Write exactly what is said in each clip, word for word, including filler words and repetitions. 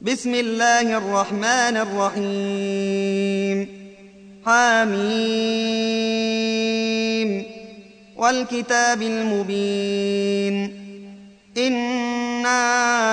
بسم الله الرحمن الرحيم. حميم والكتاب المبين. إنا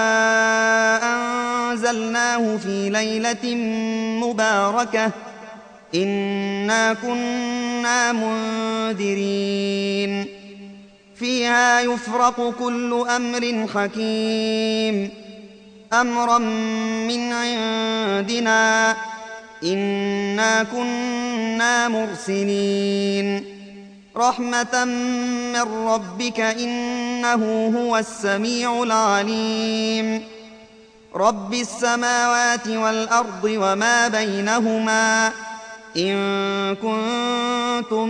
أنزلناه في ليلة مباركة إنا كنا منذرين فيها يفرق كل أمر حكيم أمرا من عندنا إنا كنا مرسلين رحمة من ربك إنه هو السميع العليم رب السماوات والأرض وما بينهما إن كنتم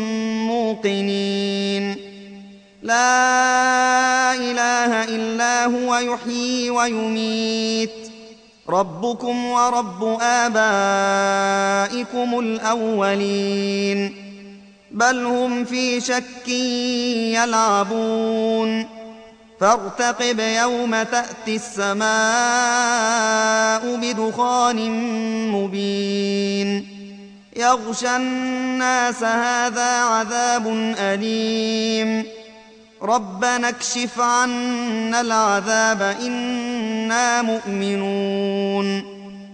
موقنين لا إله إلا هو يحيي ويميت ربكم ورب آبائكم الأولين بل هم في شك يلعبون فارتقب يوم تأتي السماء بدخان مبين يغشى الناس هذا عذاب أليم ربنا اكشف عنا العذاب إنا مؤمنون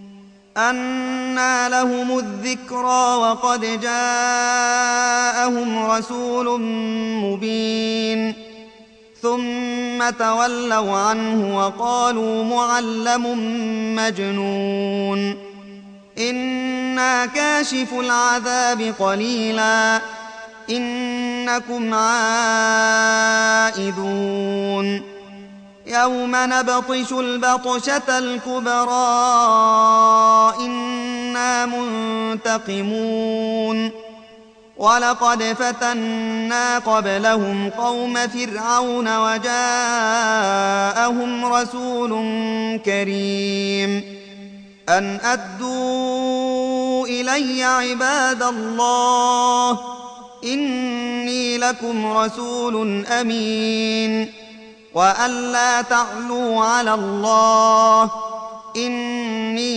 أنى لهم الذكرى وقد جاءهم رسول مبين ثم تولوا عنه وقالوا معلم مجنون إنا كاشف العذاب قليلا إنكم عائدون يوم نبطش البطشة الكبرى إنا منتقمون ولقد فتنا قبلهم قوم فرعون وجاءهم رسول كريم أن أدوا إلي عباد الله إني لكم رسول أمين وأن لا تعلوا على الله إني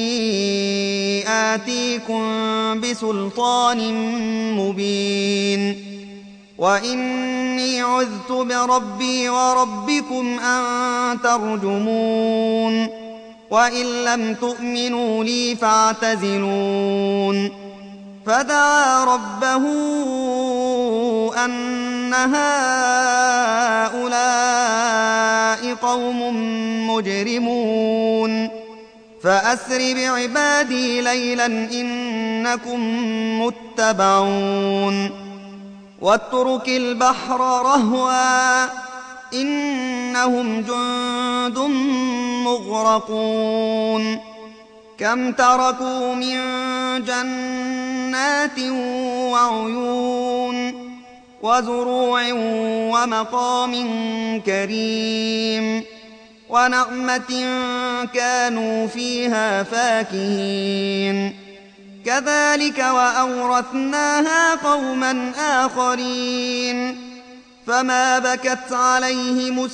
آتيكم بسلطان مبين وإني عذت بربي وربكم أن ترجمون وإن لم تؤمنوا لي فاعتزلون فدعا ربه أن هؤلاء قوم مجرمون فأسر بعبادي ليلا إنكم متبعون واترك البحر رهوا إنهم جند مغرقون كم تركوا من جنات وعيون وزروع ومقام كريم ونعمة كانوا فيها فاكهين كذلك وأورثناها قوما آخرين فما بكت عليهم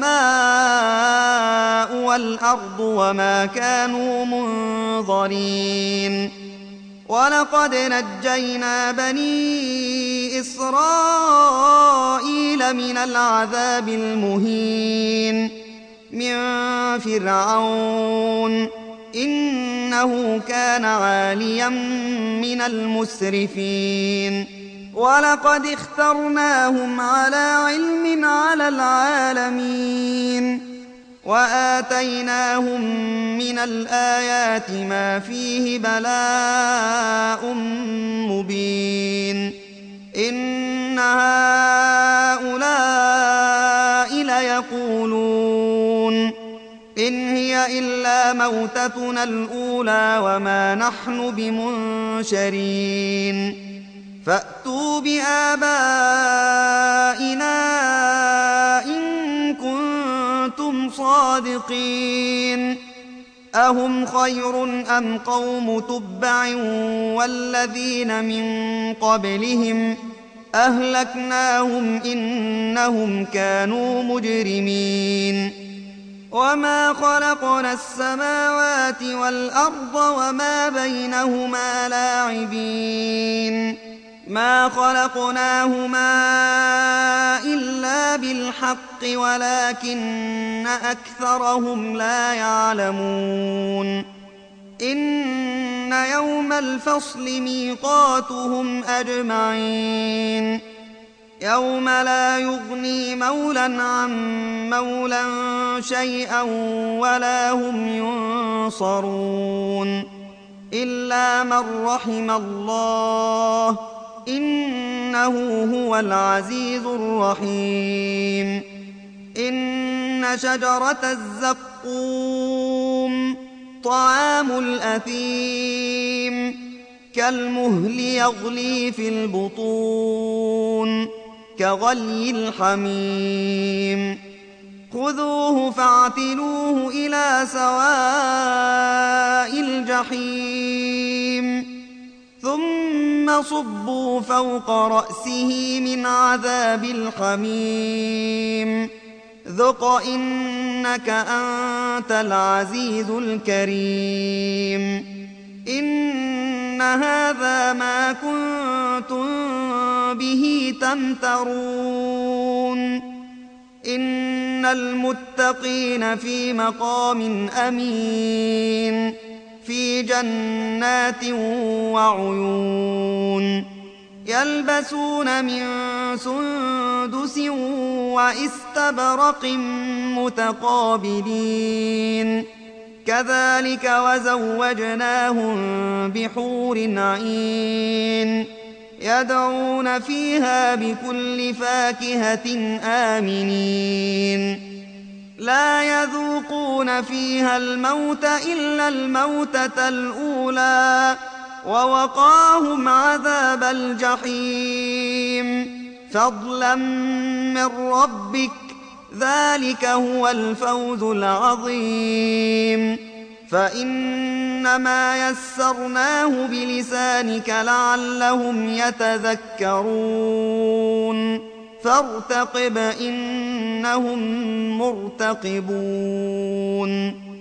السماء والأرض وما كانوا منظرين ولقد نجينا بني إسرائيل من العذاب المهين من فرعون إنه كان عاليا من المسرفين ولقد اخترناهم على علم على العالمين وآتيناهم من الآيات ما فيه بلاء مبين إن هؤلاء ليقولون إن هي إلا موتتنا الأولى وما نحن بمنشرين فأتوا بآبائنا إن كنتم صادقين أهم خير أم قوم تبع والذين من قبلهم أهلكناهم إنهم كانوا مجرمين وما خلقنا السماوات والأرض وما بينهما لاعبين ما خلقناهما إلا بالحق ولكن أكثرهم لا يعلمون إن يوم الفصل ميقاتهم أجمعين يوم لا يغني مولى عن مولى شيئا ولا هم ينصرون إلا من رحم الله إنه هو العزيز الرحيم إن شجرة الزقوم طعام الأثيم كالمهل يغلي في البطون كغلي الحميم خذوه فاعتلوه إلى سواء الجحيم ثم صبوا فوق رأسه من عذاب الحميم ذق إنك أنت العزيز الكريم إن هذا ما كنتم به تمترون إن المتقين في مقام أمين في جنات وعيون يلبسون من سندس وإستبرق متقابلين كذلك وزوجناهم بحور عين يدعون فيها بكل فاكهة آمنين لا يذوقون فيها الموت إلا الموتة الأولى ووقاهم عذاب الجحيم فضلا من ربك ذلك هو الفوز العظيم فإنما يسرناه بلسانك لعلهم يتذكرون فارتقب إنهم مرتقبون